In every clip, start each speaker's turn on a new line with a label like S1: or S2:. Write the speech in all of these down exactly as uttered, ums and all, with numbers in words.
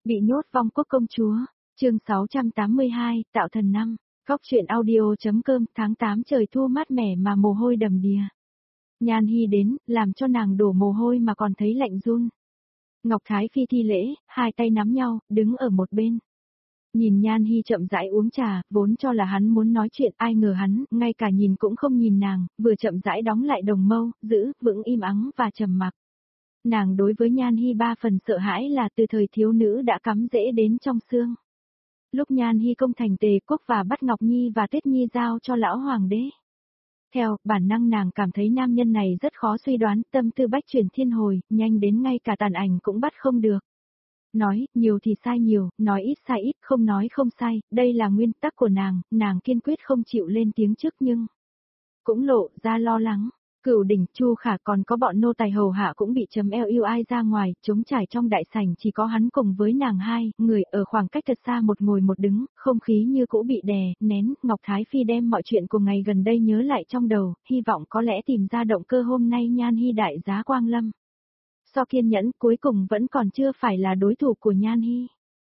S1: Bị nhốt vong quốc công chúa, chương sáu trăm tám mươi hai, tạo thần năm, góc truyện audio.com tháng tám trời thu mát mẻ mà mồ hôi đầm đìa. Nhan Hi đến, làm cho nàng đổ mồ hôi mà còn thấy lạnh run. Ngọc Thái Phi thi lễ, hai tay nắm nhau, đứng ở một bên. Nhìn Nhan Hi chậm rãi uống trà, vốn cho là hắn muốn nói chuyện, ai ngờ hắn, ngay cả nhìn cũng không nhìn nàng, vừa chậm rãi đóng lại đồng mâu, giữ vững im ắng và trầm mặc. Nàng đối với Nhan Hi ba phần sợ hãi là từ thời thiếu nữ đã cắm rễ đến trong xương. Lúc Nhan Hi công thành Tề Quốc và bắt Ngọc Nhi và Tuyết Nhi giao cho lão hoàng đế. Theo, bản năng nàng cảm thấy nam nhân này rất khó suy đoán, tâm tư bách chuyển thiên hồi, nhanh đến ngay cả tàn ảnh cũng bắt không được. Nói, nhiều thì sai nhiều, nói ít sai ít, không nói không sai, đây là nguyên tắc của nàng, nàng kiên quyết không chịu lên tiếng trước nhưng cũng lộ ra lo lắng. Cửu đỉnh, Chu Khả còn có bọn nô tài hầu hạ cũng bị chấm eo yêu ai ra ngoài, trống trải trong đại sảnh chỉ có hắn cùng với nàng hai, người ở khoảng cách thật xa một ngồi một đứng, không khí như cũ bị đè, nén, Ngọc Thái Phi đem mọi chuyện của ngày gần đây nhớ lại trong đầu, hy vọng có lẽ tìm ra động cơ hôm nay Nhan Hi đại giá quang lâm. So kiên nhẫn cuối cùng vẫn còn chưa phải là đối thủ của Nhan Hi.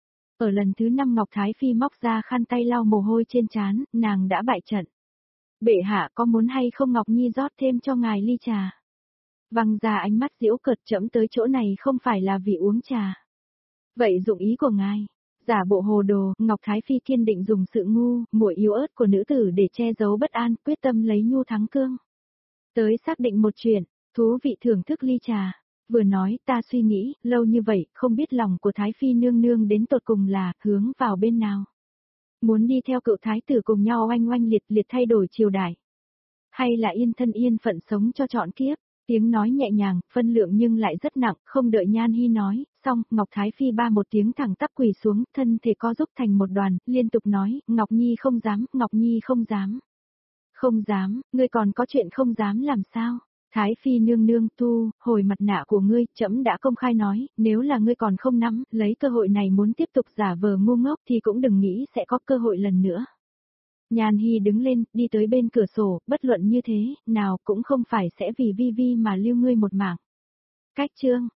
S1: Ở lần thứ năm Ngọc Thái Phi móc ra khăn tay lau mồ hôi trên trán, nàng đã bại trận. Bệ hạ có muốn hay không Ngọc Nhi rót thêm cho ngài ly trà? Văng ra ánh mắt giễu cợt chẫm tới chỗ này không phải là vì uống trà. Vậy dụng ý của ngài, giả bộ hồ đồ, Ngọc Thái Phi kiên định dùng sự ngu, muội yếu ớt của nữ tử để che giấu bất an, quyết tâm lấy nhu thắng cương. Tới xác định một chuyện, thú vị thưởng thức ly trà. Vừa nói ta suy nghĩ, lâu như vậy, không biết lòng của Thái Phi nương nương đến tột cùng là, hướng vào bên nào. Muốn đi theo cựu thái tử cùng nhau oanh oanh liệt liệt thay đổi triều đại. Hay là yên thân yên phận sống cho trọn kiếp, tiếng nói nhẹ nhàng, phân lượng nhưng lại rất nặng, không đợi Nhan Hi nói, xong, Ngọc Thái Phi ba một tiếng thẳng tắp quỳ xuống, thân thể co giúp thành một đoàn, liên tục nói, Ngọc Nhi không dám, Ngọc Nhi không dám. Không dám, ngươi còn có chuyện không dám làm sao? Thái Phi nương nương tu, hồi mặt nạ của ngươi, trẫm đã công khai nói, nếu là ngươi còn không nắm, lấy cơ hội này muốn tiếp tục giả vờ ngu ngốc thì cũng đừng nghĩ sẽ có cơ hội lần nữa. Nhan Hi đứng lên, đi tới bên cửa sổ, bất luận như thế, nào cũng không phải sẽ vì Vi Vi mà lưu ngươi một mảng. Cách chương,